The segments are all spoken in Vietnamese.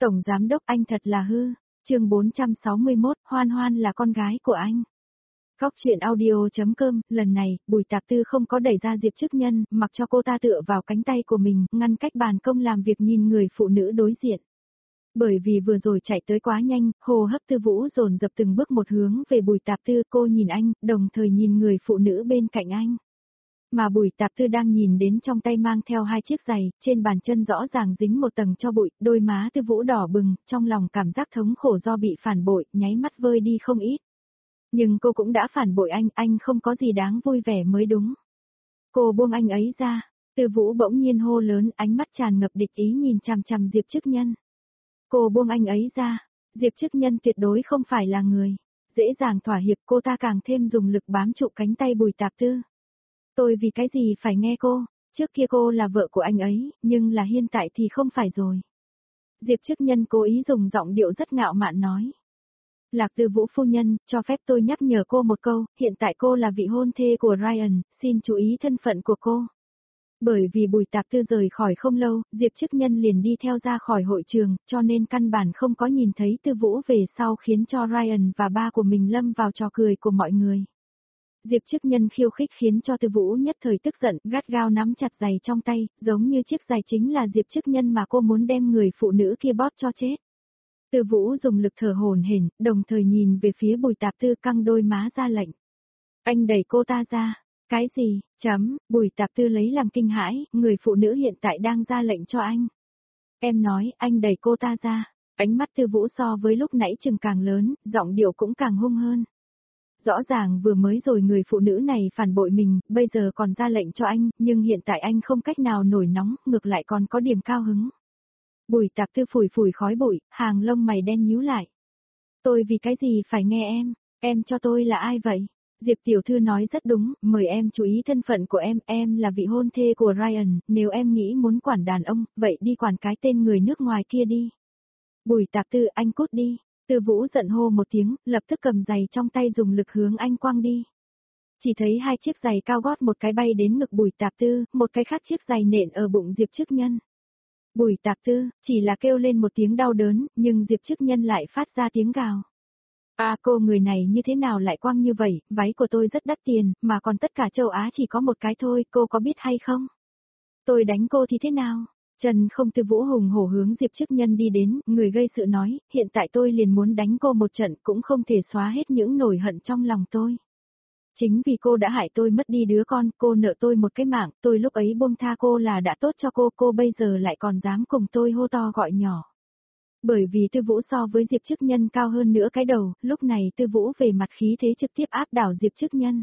Tổng giám đốc anh thật là hư. Chương 461, Hoan Hoan là con gái của anh. Góc truyện audio.com, lần này, Bùi Tạp Tư không có đẩy ra Diệp Chức Nhân, mặc cho cô ta tựa vào cánh tay của mình, ngăn cách bàn công làm việc nhìn người phụ nữ đối diện. Bởi vì vừa rồi chạy tới quá nhanh, hô hấp Tư Vũ dồn dập từng bước một hướng về Bùi Tạp Tư, cô nhìn anh, đồng thời nhìn người phụ nữ bên cạnh anh. Mà Bùi Tạp Tư đang nhìn đến trong tay mang theo hai chiếc giày, trên bàn chân rõ ràng dính một tầng tro bụi, đôi má Tư Vũ đỏ bừng, trong lòng cảm giác thống khổ do bị phản bội, nháy mắt vơi đi không ít. Nhưng cô cũng đã phản bội anh không có gì đáng vui vẻ mới đúng. Cô buông anh ấy ra, Tư Vũ bỗng nhiên hô lớn, ánh mắt tràn ngập địch ý nhìn chằm chằm Diệp Chức Nhân. Cô buông anh ấy ra, Diệp Chức Nhân tuyệt đối không phải là người dễ dàng thỏa hiệp, cô ta càng thêm dùng lực bám trụ cánh tay Bùi Tạp Tư. Tôi vì cái gì phải nghe cô, trước kia cô là vợ của anh ấy, nhưng là hiện tại thì không phải rồi. Diệp Chức Nhân cố ý dùng giọng điệu rất ngạo mạn nói. Lạc Tư Vũ phu nhân, cho phép tôi nhắc nhở cô một câu, hiện tại cô là vị hôn thê của Ryan, xin chú ý thân phận của cô. Bởi vì Bùi Tạp Tư rời khỏi không lâu, Diệp Chức Nhân liền đi theo ra khỏi hội trường, cho nên căn bản không có nhìn thấy Tư Vũ về sau, khiến cho Ryan và ba của mình lâm vào trò cười của mọi người. Diệp Chức Nhân khiêu khích khiến cho Tư Vũ nhất thời tức giận, gắt gao nắm chặt giày trong tay, giống như chiếc giày chính là Diệp Chức Nhân mà cô muốn đem người phụ nữ kia bóp cho chết. Tư Vũ dùng lực thở hổn hển, đồng thời nhìn về phía Bùi Tạp Tư, căng đôi má ra lệnh. Anh đẩy cô ta ra. Cái gì? Bùi Tạp Tư lấy làm kinh hãi, người phụ nữ hiện tại đang ra lệnh cho anh. Em nói, anh đẩy cô ta ra. Ánh mắt Tư Vũ so với lúc nãy chừng càng lớn, giọng điệu cũng càng hung hơn. Rõ ràng vừa mới rồi người phụ nữ này phản bội mình, bây giờ còn ra lệnh cho anh, nhưng hiện tại anh không cách nào nổi nóng, ngược lại còn có điểm cao hứng. Bùi Tạp Tư phủi phủi khói bụi, hàng lông mày đen nhíu lại. Tôi vì cái gì phải nghe em cho tôi là ai vậy? Diệp tiểu thư nói rất đúng, mời em chú ý thân phận của em là vị hôn thê của Ryan, nếu em nghĩ muốn quản đàn ông, vậy đi quản cái tên người nước ngoài kia đi. Bùi Tạp Tư, anh cút đi. Tư Vũ giận hô một tiếng, lập tức cầm giày trong tay dùng lực hướng anh quăng đi. Chỉ thấy hai chiếc giày cao gót một cái bay đến ngực Bùi Tạp Tư, một cái khác chiếc giày nện ở bụng Diệp Chức Nhân. Bùi Tạp Tư, chỉ là kêu lên một tiếng đau đớn, nhưng Diệp Chức Nhân lại phát ra tiếng gào. Cô người này như thế nào lại quăng như vậy, váy của tôi rất đắt tiền, mà còn tất cả châu Á chỉ có một cái thôi, cô có biết hay không? Tôi đánh cô thì thế nào? Trần không Tư Vũ hùng hổ hướng Diệp Chức Nhân đi đến, người gây sự nói, hiện tại tôi liền muốn đánh cô một trận cũng không thể xóa hết những nổi hận trong lòng tôi. Chính vì cô đã hại tôi mất đi đứa con, cô nợ tôi một cái mạng, tôi lúc ấy buông tha cô là đã tốt cho cô bây giờ lại còn dám cùng tôi hô to gọi nhỏ. Bởi vì Tư Vũ so với Diệp Chức Nhân cao hơn nữa cái đầu, lúc này Tư Vũ về mặt khí thế trực tiếp áp đảo Diệp Chức Nhân.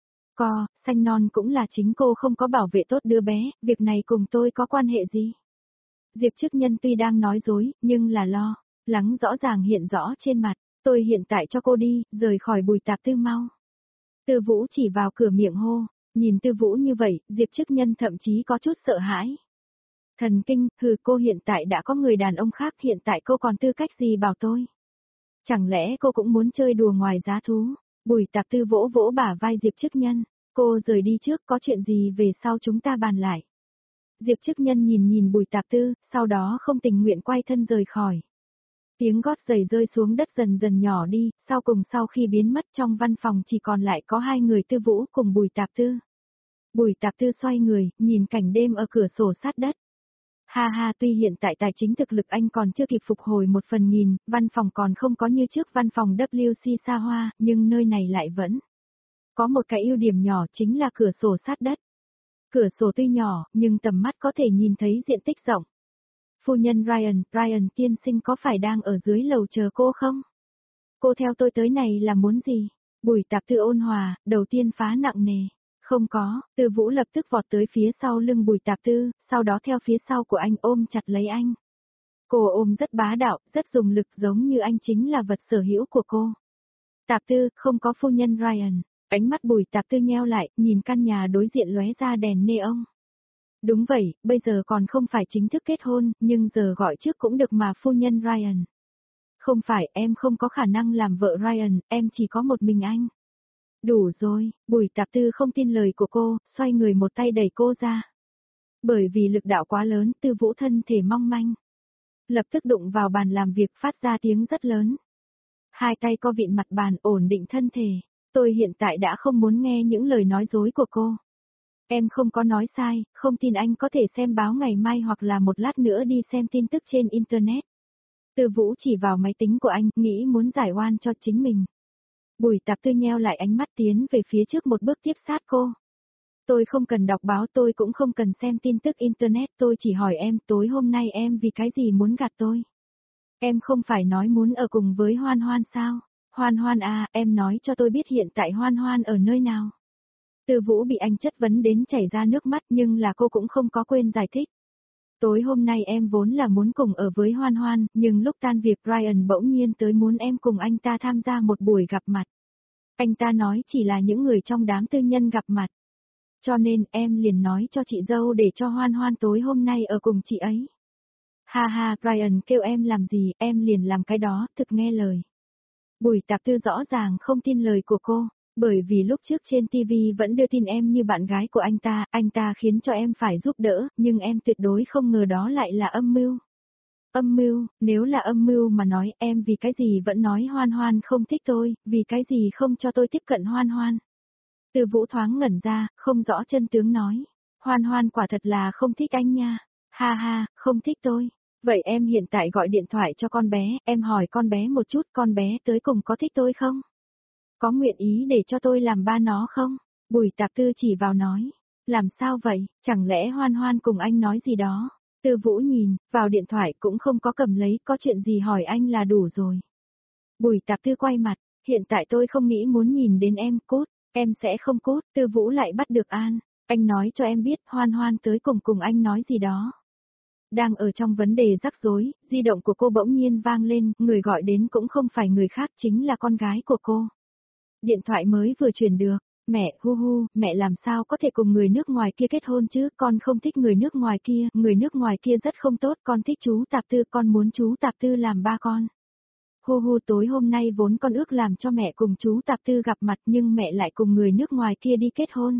Xanh non cũng là chính cô không có bảo vệ tốt đứa bé, việc này cùng tôi có quan hệ gì? Diệp Chức Nhân tuy đang nói dối, nhưng là lo lắng rõ ràng hiện rõ trên mặt, tôi hiện tại cho cô đi, rời khỏi Bùi Tạp Tư mau. Tư Vũ chỉ vào cửa miệng hô, nhìn Tư Vũ như vậy, Diệp Chức Nhân thậm chí có chút sợ hãi. Thần kinh, cô hiện tại đã có người đàn ông khác, hiện tại cô còn tư cách gì bảo tôi? Chẳng lẽ cô cũng muốn chơi đùa ngoài giá thú? Bùi Tạp Tư vỗ vỗ bả vai Diệp Chức Nhân, cô rời đi trước, có chuyện gì về sau chúng ta bàn lại. Diệp Chức Nhân nhìn Bùi Tạp Tư, sau đó không tình nguyện quay thân rời khỏi. Tiếng gót giày rơi xuống đất dần dần nhỏ đi, sau khi biến mất trong văn phòng chỉ còn lại có hai người, Tư Vũ cùng Bùi Tạp Tư. Bùi Tạp Tư xoay người, nhìn cảnh đêm ở cửa sổ sát đất. Ha, tuy hiện tại tài chính thực lực anh còn chưa kịp phục hồi một phần nghìn, văn phòng còn không có như trước văn phòng WC xa hoa, nhưng nơi này lại vẫn có một cái ưu điểm nhỏ, chính là cửa sổ sát đất. Cửa sổ tuy nhỏ, nhưng tầm mắt có thể nhìn thấy diện tích rộng. Phu nhân Ryan tiên sinh có phải đang ở dưới lầu chờ cô không? Cô theo tôi tới này là muốn gì? Bùi Tạp Tư ôn hòa, đầu tiên phá nặng nề. Không có, Tư Vũ lập tức vọt tới phía sau lưng Bùi Tạp Tư, sau đó theo phía sau của anh ôm chặt lấy anh. Cô ôm rất bá đạo, rất dùng lực, giống như anh chính là vật sở hữu của cô. Tạp Tư, không có phu nhân Ryan. Ánh mắt Bùi Tạp Tư nheo lại, nhìn căn nhà đối diện lóe ra đèn neon. Đúng vậy, bây giờ còn không phải chính thức kết hôn, nhưng giờ gọi trước cũng được mà phu nhân Ryan. Không phải, em không có khả năng làm vợ Ryan, em chỉ có một mình anh. Đủ rồi, Bùi Tạp Tư không tin lời của cô, xoay người một tay đẩy cô ra. Bởi vì lực đạo quá lớn, Tư Vũ thân thể mong manh. lập tức đụng vào bàn làm việc phát ra tiếng rất lớn. Hai tay co vịn mặt bàn ổn định thân thể. Tôi hiện tại đã không muốn nghe những lời nói dối của cô. Em không có nói sai, không tin anh có thể xem báo ngày mai hoặc là một lát nữa đi xem tin tức trên Internet. Từ Vũ chỉ vào máy tính của anh, nghĩ muốn giải oan cho chính mình. Bùi Tạp Tư nheo lại ánh mắt tiến về phía trước một bước tiếp sát cô. Tôi không cần đọc báo, tôi cũng không cần xem tin tức Internet, tôi chỉ hỏi em tối hôm nay em vì cái gì muốn gạt tôi. Em không phải nói muốn ở cùng với Hoan Hoan sao? Hoan Hoan à, em nói cho tôi biết hiện tại Hoan Hoan ở nơi nào. Từ Vũ bị anh chất vấn đến chảy ra nước mắt nhưng là cô cũng không có quên giải thích. Tối hôm nay em vốn là muốn cùng ở với Hoan Hoan, nhưng lúc tan việc Ryan bỗng nhiên tới muốn em cùng anh ta tham gia một buổi gặp mặt. Anh ta nói chỉ là những người trong đám tư nhân gặp mặt. Cho nên em liền nói cho chị dâu để cho Hoan Hoan tối hôm nay ở cùng chị ấy. Ha ha, Ryan kêu em làm gì, em liền làm cái đó, thực nghe lời. Bùi Tạp Tư rõ ràng không tin lời của cô, bởi vì lúc trước trên TV vẫn đưa tin em như bạn gái của anh ta khiến cho em phải giúp đỡ, nhưng em tuyệt đối không ngờ đó lại là âm mưu. Âm mưu, nếu là âm mưu mà nói em vì cái gì vẫn nói Hoan Hoan không thích tôi, vì cái gì không cho tôi tiếp cận Hoan Hoan. Từ Vũ thoáng ngẩn ra, không rõ chân tướng nói. Hoan Hoan quả thật là không thích anh nha. Ha ha, không thích tôi. Vậy em hiện tại gọi điện thoại cho con bé, em hỏi con bé một chút con bé tới cùng có thích tôi không? Có nguyện ý để cho tôi làm ba nó không? Bùi Tạp Tư chỉ vào nói. Làm sao vậy, chẳng lẽ Hoan Hoan cùng anh nói gì đó? Từ Vũ nhìn, vào điện thoại cũng không có cầm lấy, có chuyện gì hỏi anh là đủ rồi. Bùi Tạp Tư quay mặt, hiện tại tôi không nghĩ muốn nhìn đến em, cút, em sẽ không cút. Từ Vũ lại bắt được An, anh nói cho em biết Hoan Hoan tới cùng anh nói gì đó. Đang ở trong vấn đề rắc rối, di động của cô bỗng nhiên vang lên, người gọi đến cũng không phải người khác chính là con gái của cô. Điện thoại mới vừa truyền được, mẹ, hu hu, mẹ làm sao có thể cùng người nước ngoài kia kết hôn chứ, con không thích người nước ngoài kia rất không tốt, con thích chú Tạp Tư, con muốn chú Tạp Tư làm ba con. Hu hu, tối hôm nay vốn con ước làm cho mẹ cùng chú Tạp Tư gặp mặt nhưng mẹ lại cùng người nước ngoài kia đi kết hôn.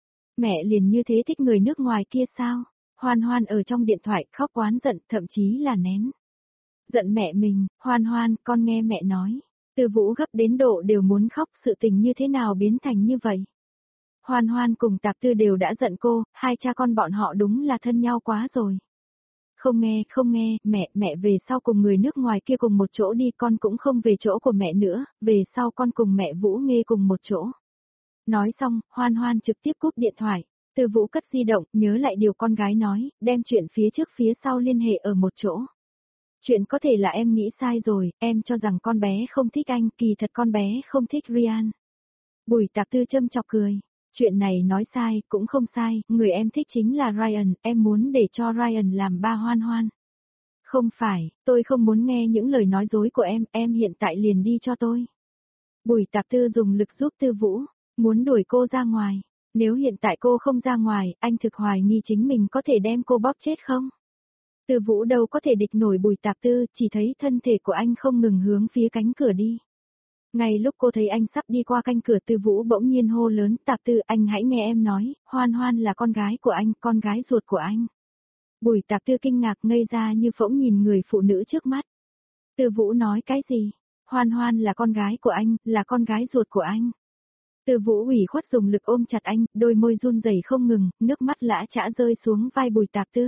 Mẹ liền như thế thích người nước ngoài kia sao? Hoan Hoan ở trong điện thoại khóc oán giận, thậm chí là nén. Giận mẹ mình, Hoan Hoan, con nghe mẹ nói. Từ Vũ gấp đến độ đều muốn khóc, sự tình như thế nào biến thành như vậy. Hoan Hoan cùng Tạp Tư đều đã giận cô, hai cha con bọn họ đúng là thân nhau quá rồi. Không nghe, mẹ về sau cùng người nước ngoài kia cùng một chỗ đi, con cũng không về chỗ của mẹ nữa, về sau con cùng mẹ Vũ Nghê cùng một chỗ. Nói xong, Hoan Hoan trực tiếp cúp điện thoại. Từ Vũ cất di động, nhớ lại điều con gái nói, đem chuyện phía trước phía sau liên hệ ở một chỗ. Chuyện có thể là em nghĩ sai rồi, em cho rằng con bé không thích anh, kỳ thật con bé không thích Ryan. Bùi Tạp Tư châm chọc cười. Chuyện này nói sai, cũng không sai, người em thích chính là Ryan, em muốn để cho Ryan làm ba Hoan Hoan. Không phải, tôi không muốn nghe những lời nói dối của em hiện tại liền đi cho tôi. Bùi Tạp Tư dùng lực giúp Tư Vũ, muốn đuổi cô ra ngoài. Nếu hiện tại cô không ra ngoài, anh thực hoài nghi chính mình có thể đem cô bóp chết không? Từ Vũ đâu có thể địch nổi Bùi Tạp Tư, chỉ thấy thân thể của anh không ngừng hướng phía cánh cửa đi. Ngay lúc cô thấy anh sắp đi qua cánh cửa, Từ Vũ bỗng nhiên hô lớn, Tạp Tư, anh hãy nghe em nói, Hoan Hoan là con gái của anh, con gái ruột của anh. Bùi Tạp Tư kinh ngạc ngây ra như phỗng nhìn người phụ nữ trước mắt. Từ Vũ nói cái gì? Hoan Hoan là con gái của anh, là con gái ruột của anh. Từ Vũ ủy khuất dùng lực ôm chặt anh, đôi môi run rẩy không ngừng, nước mắt lã chã rơi xuống vai Bùi Tạp Tư.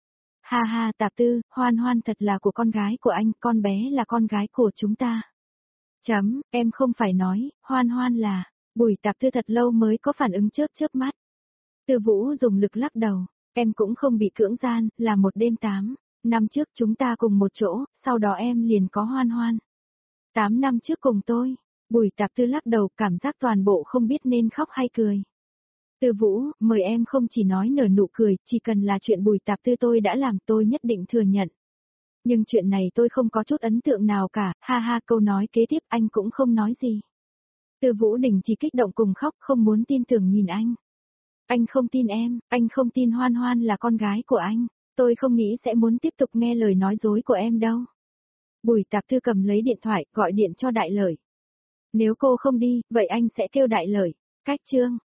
Ha ha, Tạp Tư, Hoan Hoan thật là của con gái của anh, con bé là con gái của chúng ta. Em không phải nói, Hoan Hoan là, Bùi Tạp Tư thật lâu mới có phản ứng chớp mắt. Từ Vũ dùng lực lắc đầu, em cũng không bị cưỡng gian, là một đêm 8 năm trước chúng ta cùng một chỗ, sau đó em liền có Hoan Hoan. 8 năm trước cùng tôi. Bùi Tạp Tư lắc đầu, cảm giác toàn bộ không biết nên khóc hay cười. Từ Vũ, mời em không chỉ nói nở nụ cười, chỉ cần là chuyện Bùi Tạp Tư tôi đã làm tôi nhất định thừa nhận. Nhưng chuyện này tôi không có chút ấn tượng nào cả, ha ha, câu nói kế tiếp anh cũng không nói gì. Từ Vũ đình chỉ kích động cùng khóc, không muốn tin tưởng nhìn anh. Anh không tin em, anh không tin Hoan Hoan là con gái của anh, tôi không nghĩ sẽ muốn tiếp tục nghe lời nói dối của em đâu. Bùi Tạp Tư cầm lấy điện thoại, gọi điện cho Đại Lợi. Nếu cô không đi, vậy anh sẽ kêu Đại Lợi. Cách chương